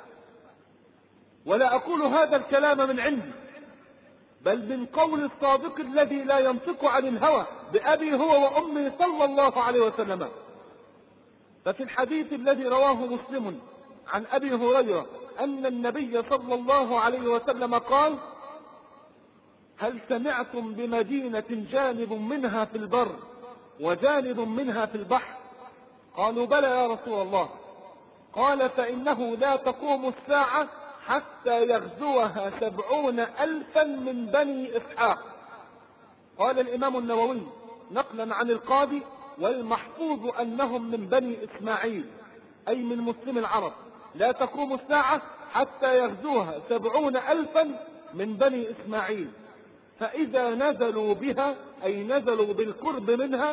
ولا أقول هذا الكلام من عندي، بل من قول الصادق الذي لا ينطق عن الهوى، بأبي هو وأمي صلى الله عليه وسلم. ففي الحديث الذي رواه مسلم عن أبي هريرة أن النبي صلى الله عليه وسلم قال: هل سمعتم بمدينة جانب منها في البر وجانب منها في البحر؟ قالوا: بلى يا رسول الله. قال فإنه لا تقوم الساعة حتى يغزوها سبعون ألفا من بني إسحاق. قال الإمام النووي نقلا عن القاضي: والمحفوظ أنهم من بني إسماعيل، أي من مسلم العرب. لا تقوم الساعة حتى يغزوها سبعون ألفا من بني إسماعيل، فإذا نزلوا بها أي نزلوا بالقرب منها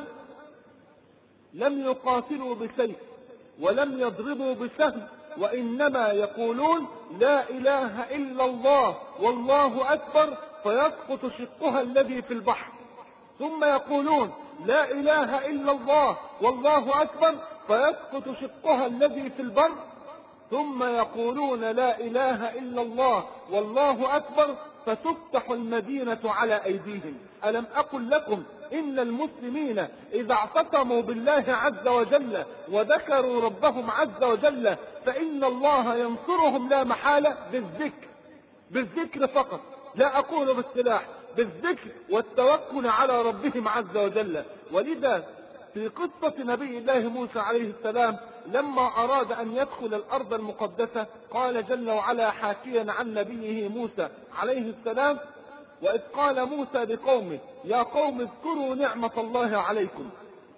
لم يقاتلوا بسيف ولم يضربوا بسهم، وإنما يقولون لا إله إلا الله والله أكبر فيسقط شقها الذي في البحر، ثم يقولون لا إله إلا الله والله أكبر فيسقط شقها الذي في البر، ثم يقولون لا إله إلا الله والله أكبر فتفتح المدينة على أيديهم. ألم أقل لكم إن المسلمين إذا اعتصموا بالله عز وجل وذكروا ربهم عز وجل فإن الله ينصرهم لا محالة بالذكر، بالذكر فقط، لا أقول بالسلاح، بالذكر والتوكل على ربهم عز وجل. ولذا في قصة نبي الله موسى عليه السلام لما أراد أن يدخل الأرض المقدسة قال جل وعلا حاكيا عن نبيه موسى عليه السلام: وإذ قال موسى لقومه يا قوم اذكروا نعمة الله عليكم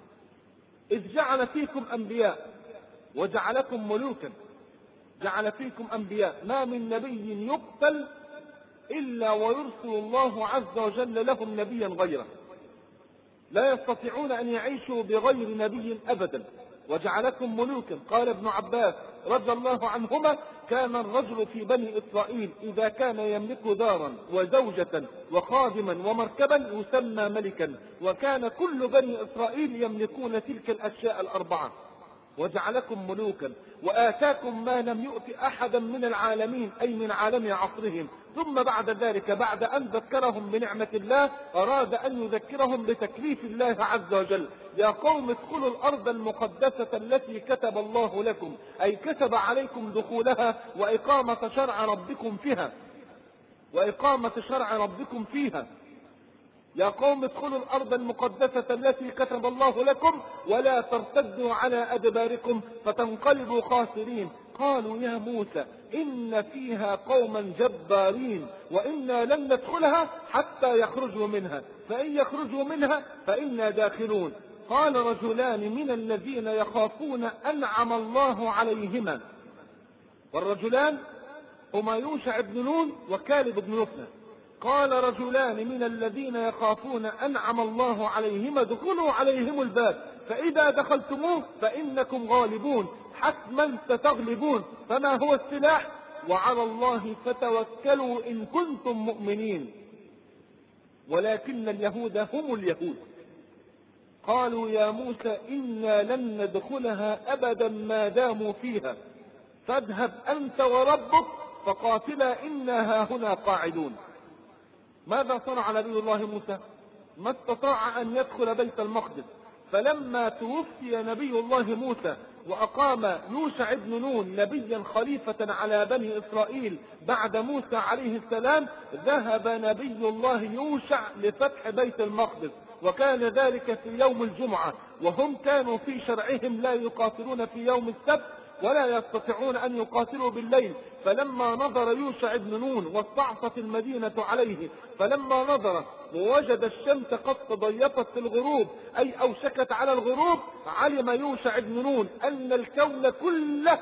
إذ جعل فيكم أنبياء وجعلكم ملوكا. جعل فيكم أنبياء، ما من نبي يقتل إلا ويرسل الله عز وجل لهم نبيا غيره، لا يستطيعون أن يعيشوا بغير نبي أبدا. وجعلكم ملوكا. قال ابن عباس رضي الله عنهما: كان الرجل في بني إسرائيل إذا كان يملك دارا وزوجة وخادما ومركبا يسمى ملكا، وكان كل بني إسرائيل يملكون تلك الأشياء الأربعة. وجعلكم ملوكا وآتاكم ما لم يؤت أحدا من العالمين، أي من عالم عصرهم. ثم بعد ذلك بعد أن ذكرهم بنعمة الله أراد أن يذكرهم بتكليف الله عز وجل: يا قوم ادخلوا الأرض المقدسة التي كتب الله لكم، أي كتب عليكم دخولها وإقامة شرع ربكم فيها وإقامة شرع ربكم فيها يا قوم ادخلوا الأرض المقدسة التي كتب الله لكم ولا ترتدوا على أدباركم فتنقلبوا خاسرين. قالوا يا موسى إن فيها قوما جبارين وإنا لن ندخلها حتى يخرجوا منها، فإن يخرجوا منها فإنا داخلون. قال رجلان من الذين يخافون أنعم الله عليهما، والرجلان هما يوشع بن نون وكالب بن يفنى. قال رجلان من الذين يخافون أنعم الله عليهما ادخلوا عليهم الباب فإذا دخلتموه فإنكم غالبون حتما ستغلبون، فما هو السلاح؟ وعلى الله فتوكلوا إن كنتم مؤمنين. ولكن اليهود هم اليهود. قالوا يا موسى إنا لن ندخلها أبدا ما داموا فيها فاذهب أنت وربك فقاتلا إنا هاهنا قاعدون. ماذا صنع نبي الله موسى؟ ما استطاع أن يدخل بيت المقدس. فلما توفي نبي الله موسى وأقام يوشع بن نون نبيا خليفة على بني إسرائيل بعد موسى عليه السلام، ذهب نبي الله يوشع لفتح بيت المقدس، وكان ذلك في يوم الجمعة، وهم كانوا في شرعهم لا يقاتلون في يوم السبت ولا يستطيعون أن يقاتلوا بالليل. فلما نظر يوشع بن نون واستعصت المدينة عليه، فلما نظر ووجد الشمس قد تضيفت في الغروب أي أوشكت على الغروب، علم يوشع بن نون أن الكون كله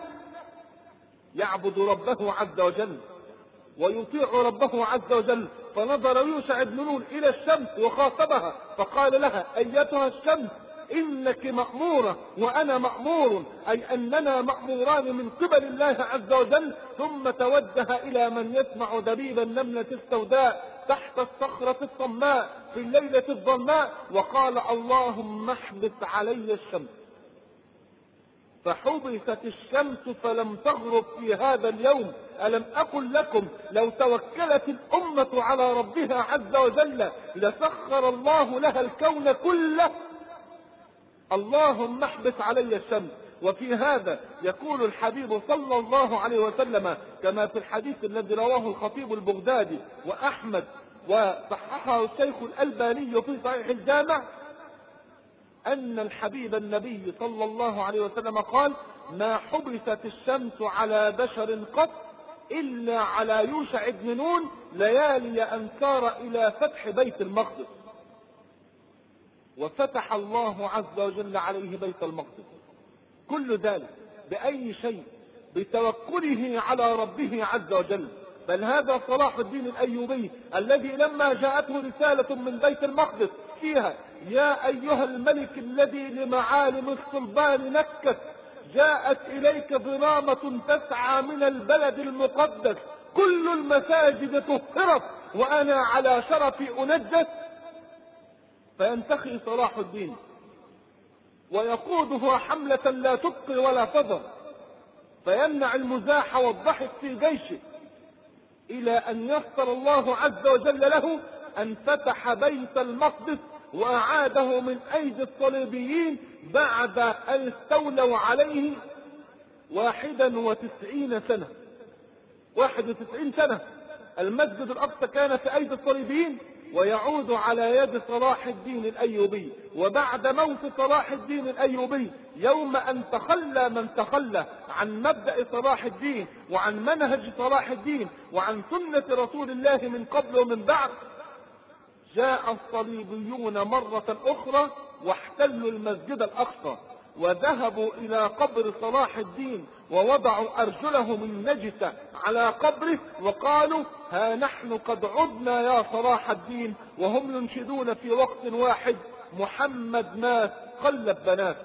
يعبد ربه عز وجل ويطيع ربه عز وجل. فنظر يوشع بن نون إلى الشمس وخاطبها فقال لها أيتها الشمس إنك مأمورة وأنا مأمور، أي أننا مأموران من قبل الله عز وجل. ثم توجه إلى من يسمع دبيب النملة السوداء تحت الصخرة الصماء في الليلة الظلماء وقال اللهم احبس علي الشمس. فحبست الشمس فلم تغرب في هذا اليوم. ألم أقل لكم لو توكلت الأمة على ربها عز وجل لسخر الله لها الكون كله. اللهم احبس علي الشمس. وفي هذا يقول الحبيب صلى الله عليه وسلم كما في الحديث الذي رواه الخطيب البغدادي وأحمد وصححه الشيخ الألباني في صحيح الجامع، أن الحبيب النبي صلى الله عليه وسلم قال ما حبست الشمس على بشر قط إلا على يوشع بن نون ليالي أن سار إلى فتح بيت المقدس، وفتح الله عز وجل عليه بيت المقدس. كل ذلك بأي شيء؟ بتوكله على ربه عز وجل. بل هذا صلاح الدين الأيوبي الذي لما جاءته رسالة من بيت المقدس فيها: يا أيها الملك الذي لمعالم الصلبان نكت، جاءت إليك ظلامة تسعى من البلد المقدس، كل المساجد طهرت وأنا على شرفي أنجت. فينتخي صلاح الدين ويقودها حملة لا تبقي ولا تذر، فيمنع المزاح والضحك في جيشه، إلى أن يسر الله عز وجل له أن فتح بيت المقدس وأعاده من أيدي الصليبيين بعد أن استولوا عليه واحدا وتسعين سنة. واحد وتسعين سنة المسجد الأقصى كان في أيدي الصليبيين ويعود على يد صلاح الدين الأيوبي. وبعد موت صلاح الدين الأيوبي، يوم أن تخلى من تخلى عن مبدأ صلاح الدين وعن منهج صلاح الدين وعن سنة رسول الله من قبل ومن بعد، جاء الصليبيون مرة أخرى واحتلوا المسجد الأقصى، وذهبوا إلى قبر صلاح الدين ووضعوا أرجلهم النجسة على قبره وقالوا: ها نحن قد عدنا يا صلاح الدين. وهم ينشدون في وقت واحد: محمد مات قلب بنات.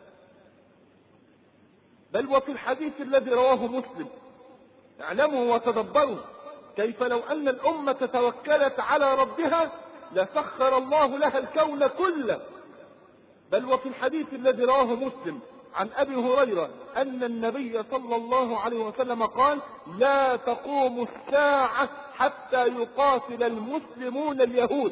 بل وفي الحديث الذي رواه مسلم: اعلموا وتدبروا كيف لو أن الأمة توكلت على ربها لسخر الله لها الكون كله. بل وفي الحديث الذي رواه مسلم عن أبي هريرة أن النبي صلى الله عليه وسلم قال: لا تقوم الساعة حتى يقاتل المسلمون اليهود،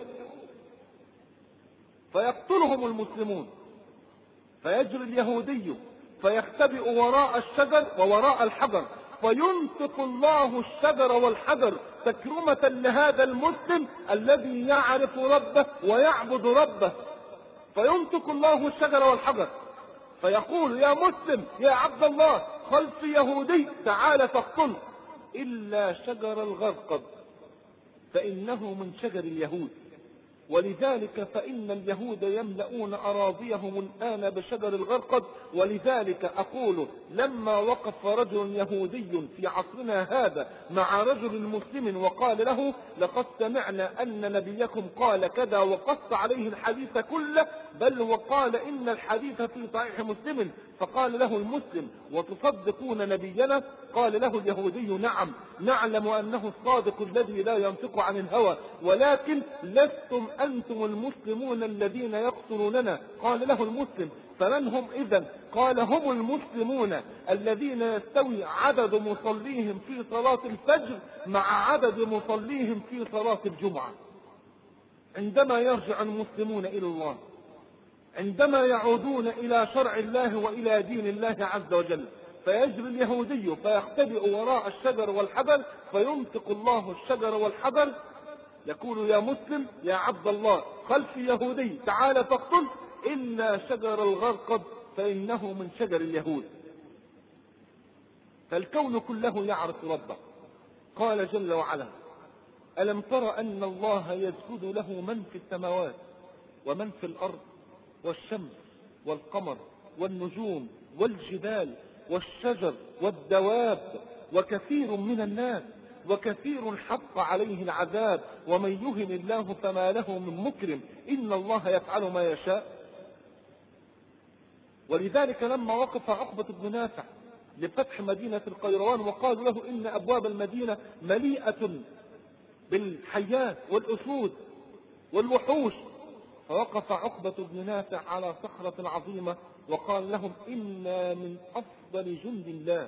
فيقتلهم المسلمون، فيجري اليهودي فيختبئ وراء الشجر ووراء الحجر، فينطق الله الشجر والحجر تكرمة لهذا المسلم الذي يعرف ربه ويعبد ربه. فينطق الله الشجر والحجر فيقول: يا مسلم يا عبد الله، خلف يهودي تعال فاقتله، إلا شجر الغرقد فإنه من شجر اليهود. ولذلك فإن اليهود يملؤون أراضيهم الآن بشجر الغرقد. ولذلك أقول: لما وقف رجل يهودي في عصرنا هذا مع رجل مسلم وقال له: لقد سمعنا أن نبيكم قال كذا، وقص عليه الحديث كله، بل وقال إن الحديث في صحيح مسلم، فقال له المسلم: وتصدقون نبينا؟ قال له اليهودي: نعم، نعلم أنه الصادق الذي لا ينطق عن الهوى، ولكن لستم أنتم المسلمون الذين يقتلوننا. قال له المسلم: فمن هم إذن؟ قال: هم المسلمون الذين يستوي عدد مصليهم في صلاة الفجر مع عدد مصليهم في صلاة الجمعة. عندما يرجع المسلمون إلى الله، عندما يعودون إلى شرع الله وإلى دين الله عز وجل، فيجري اليهودي فيختبئ وراء الشجر والحجر، فينطق الله الشجر والحجر يقول: يا مسلم يا عبد الله، خلف يهودي تعال فاقتل، إلا شجر الغرقد فإنه من شجر اليهود. فالكون كله يعرف ربه. قال جل وعلا: ألم تر أن الله يسجد له من في السماوات ومن في الأرض، والشمس والقمر والنجوم والجبال والشجر والدواب، وكثير من الناس، وكثير حق عليه العذاب، ومن يهن الله فما له من مكرم، إن الله يفعل ما يشاء. ولذلك لما وقف عقبة بن نافع لفتح مدينة القيروان وقالوا له إن أبواب المدينة مليئة بالحيات والأسود والوحوش، فوقف عقبة بن نافع على صخرة عظيمة وقال لهم: إنا من أفضل جند الله.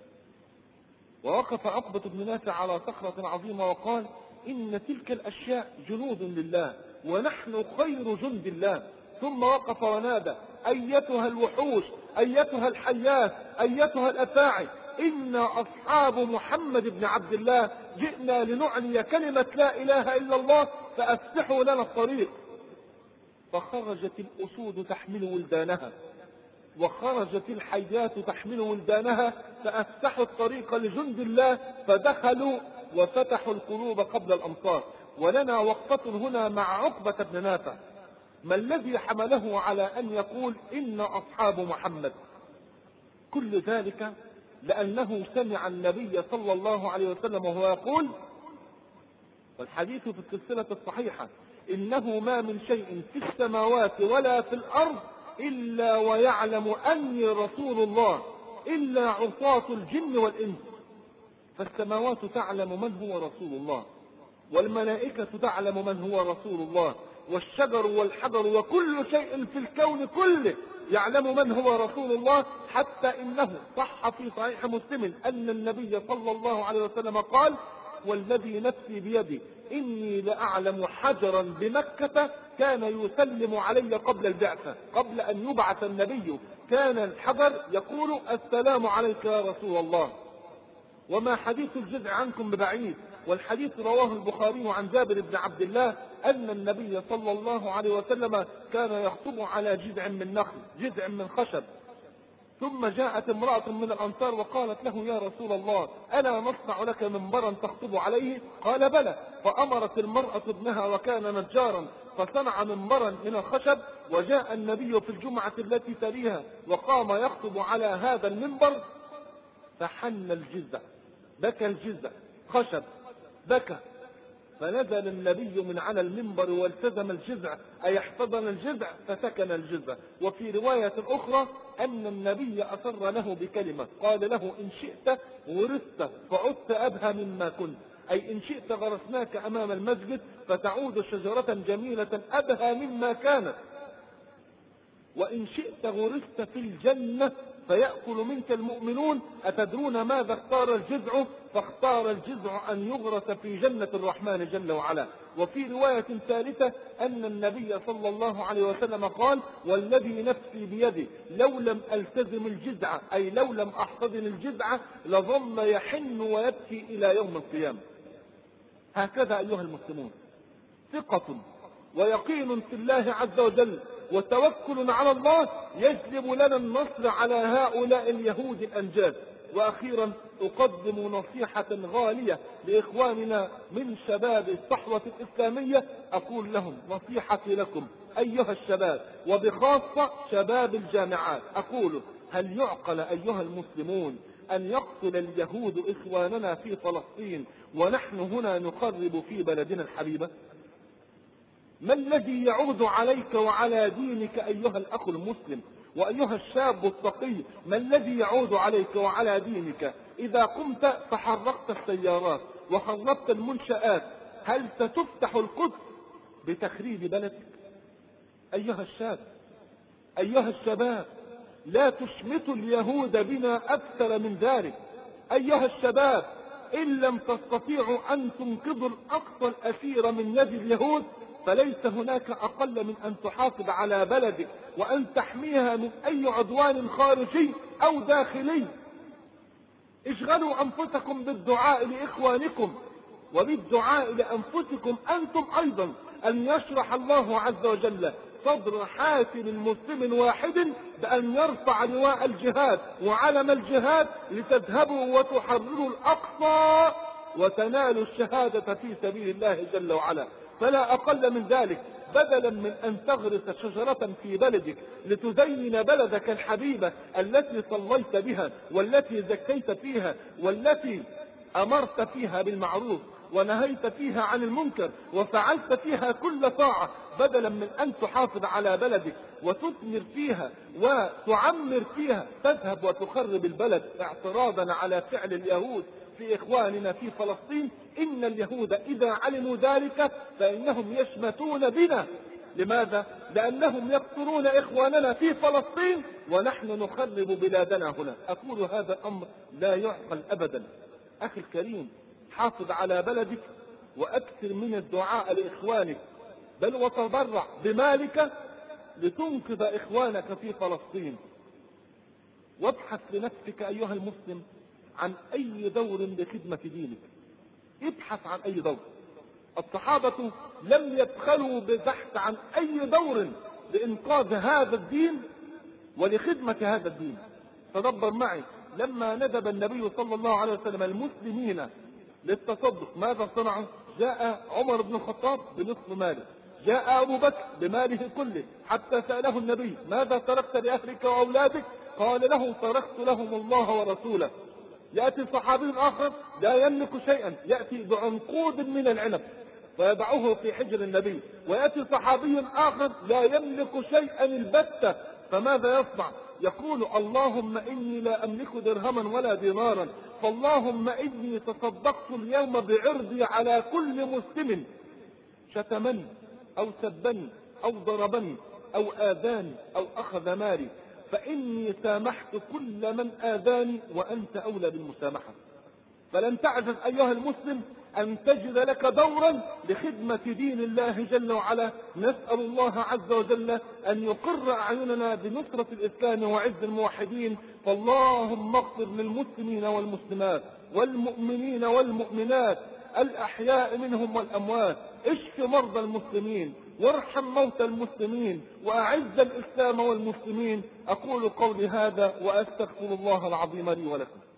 ووقف عقبة بن نافع على صخرة عظيمة وقال: إن تلك الأشياء جنود لله ونحن خير جند الله. ثم وقف ونادى: أيتها الوحوش، أيتها الحيات، أيتها الأفاعي، إنا أصحاب محمد بن عبد الله، جئنا لنعلي كلمة لا إله إلا الله، فأفتحوا لنا الطريق. فخرجت الأسود تحمل ولدانها، وخرجت الحيات تحمل ولدانها فأفتحوا الطريق لجند الله فدخلوا وفتحوا القلوب قبل الأمطار. ولنا وقفة هنا مع عقبة بن نافع. ما الذي حمله على أن يقول إن أصحاب محمد؟ كل ذلك لأنه سمع النبي صلى الله عليه وسلم وهو يقول، والحديث في السلسلة الصحيحة: إنه ما من شيء في السماوات ولا في الأرض إلا ويعلم أني رسول الله إلا عصاة الجن والإنس. فالسماوات تعلم من هو رسول الله، والملائكة تعلم من هو رسول الله، والشجر والحجر وكل شيء في الكون كله يعلم من هو رسول الله. حتى إنه صح في صحيح مسلم أن النبي صلى الله عليه وسلم قال: والذي نفسي بيدي إني لأعلم حجرا بمكة كان يسلم علي قبل البعثة، قبل أن يبعث النبي كان الحجر يقول: السلام عليك يا رسول الله. وما حديث الجزع عنكم ببعيد، والحديث رواه البخاري عن جابر بن عبد الله أن النبي صلى الله عليه وسلم كان يخطب على جذع من نخل، جذع من خشب. ثم جاءت امرأة من الأنصار وقالت له: يا رسول الله، ألا نصنع لك منبرا تخطب عليه؟ قال: بلى. فأمرت المرأة ابنها وكان نجارا فصنع منبرا من الخشب، وجاء النبي في الجمعة التي تليها وقام يخطب على هذا المنبر، فحن الجذع، بكى الجذع، خشب بكى، فنزل النبي من على المنبر والتزم الجذع، أي احتضن الجذع فسكن الجذع. وفي رواية أخرى أن النبي أصر له بكلمة، قال له: إن شئت ورثت فعدت أبهى مما كنت، أي إن شئت غرسناك أمام المسجد فتعود شجرة جميلة أبهى مما كانت، وإن شئت غرست في الجنة فيأكل منك المؤمنون. أتدرون ماذا اختار الجذع؟ فاختار الجذع أن يغرس في جنة الرحمن جل وعلا. وفي رواية ثالثة أن النبي صلى الله عليه وسلم قال: والذي نفسي بيده لو لم ألتزم الجذع، أي لو لم أحتضن الجذع، لظل يحن ويبكي إلى يوم القيامة. هكذا أيها المسلمون، ثقة ويقين في الله عز وجل وتوكل على الله يجلب لنا النصر على هؤلاء اليهود الأنجاد. وأخيرا أقدم نصيحة غالية لإخواننا من شباب الصحوة الإسلامية، أقول لهم: نصيحتي لكم أيها الشباب، وبخاصة شباب الجامعات، أقول: هل يعقل أيها المسلمون أن يقتل اليهود إخواننا في فلسطين ونحن هنا نخرب في بلدنا الحبيبة؟ ما الذي يعود عليك وعلى دينك أيها الأخ المسلم وأيها الشاب التقي؟ ما الذي يعود عليك وعلى دينك إذا قمت فحرقت السيارات وخربت المنشآت؟ هل ستفتح القدس بتخريب بلدك؟ أيها الشاب، أيها الشباب، لا تشمتوا اليهود بنا أكثر من ذلك. أيها الشباب، إن لم تستطيعوا أن تنقذوا الأقصى الأسير من يد اليهود فليس هناك أقل من أن تحافظ على بلدك وأن تحميها من أي عدوان خارجي أو داخلي. اشغلوا أنفسكم بالدعاء لإخوانكم وبالدعاء لأنفسكم أنتم أيضا، أن يشرح الله عز وجل صدر حاكم مسلم واحد بأن يرفع لواء الجهاد وعلم الجهاد لتذهبوا وتحرروا الأقصى وتنالوا الشهادة في سبيل الله جل وعلا. فلا أقل من ذلك، بدلا من أن تغرس شجرة في بلدك لتزين بلدك الحبيبة التي صليت بها والتي زكيت فيها والتي أمرت فيها بالمعروف ونهيت فيها عن المنكر وفعلت فيها كل طاعة، بدلا من أن تحافظ على بلدك وتثمر فيها وتعمر فيها، تذهب وتخرب البلد اعتراضا على فعل اليهود في إخواننا في فلسطين. إن اليهود إذا علموا ذلك فإنهم يشمتون بنا. لماذا؟ لأنهم يقتلون إخواننا في فلسطين ونحن نخرب بلادنا هنا. أقول هذا أمر لا يعقل أبدا. أخي الكريم، حافظ على بلدك وأكثر من الدعاء لإخوانك، بل وتضرع بمالك لتنقذ إخوانك في فلسطين. وابحث لنفسك أيها المسلم عن أي دور لخدمة دينك، ابحث عن أي دور. الصحابة لم يبخلوا ببحث عن أي دور لإنقاذ هذا الدين ولخدمة هذا الدين. تدبر معي، لما ندب النبي صلى الله عليه وسلم المسلمين للتصدق ماذا صنعوا؟ جاء عمر بن الخطاب بنصف ماله، جاء أبو بكر بماله كله، حتى سأله النبي ماذا تركت لأهلك وأولادك؟ قال له تركت لهم الله ورسوله. يأتي صحابي آخر لا يملك شيئا، يأتي بعنقود من العنب فيضعه في حجر النبي، ويأتي صحابي آخر لا يملك شيئا البتة، فماذا يصنع؟ يقول اللهم إني لا أملك درهما ولا دينارا، فاللهم إني تصدقت اليوم بعرضي على كل مسلم شتمني أو سبني أو ضربني أو آذاني أو أخذ مالي، فإني سامحت كل من آذاني وأنت أولى بالمسامحة. فلن تعجز أيها المسلم أن تجد لك دورا لخدمة دين الله جل وعلا. نسأل الله عز وجل أن يقر أعيننا بنصرة الإسلام وعز الموحدين. فاللهم اغفر للمسلمين والمسلمات والمؤمنين والمؤمنات الأحياء منهم والأموات، اشف مرضى المسلمين وارحم موتى المسلمين وأعز الإسلام والمسلمين. أقول قولي هذا وأستغفر الله العظيم لي ولكم.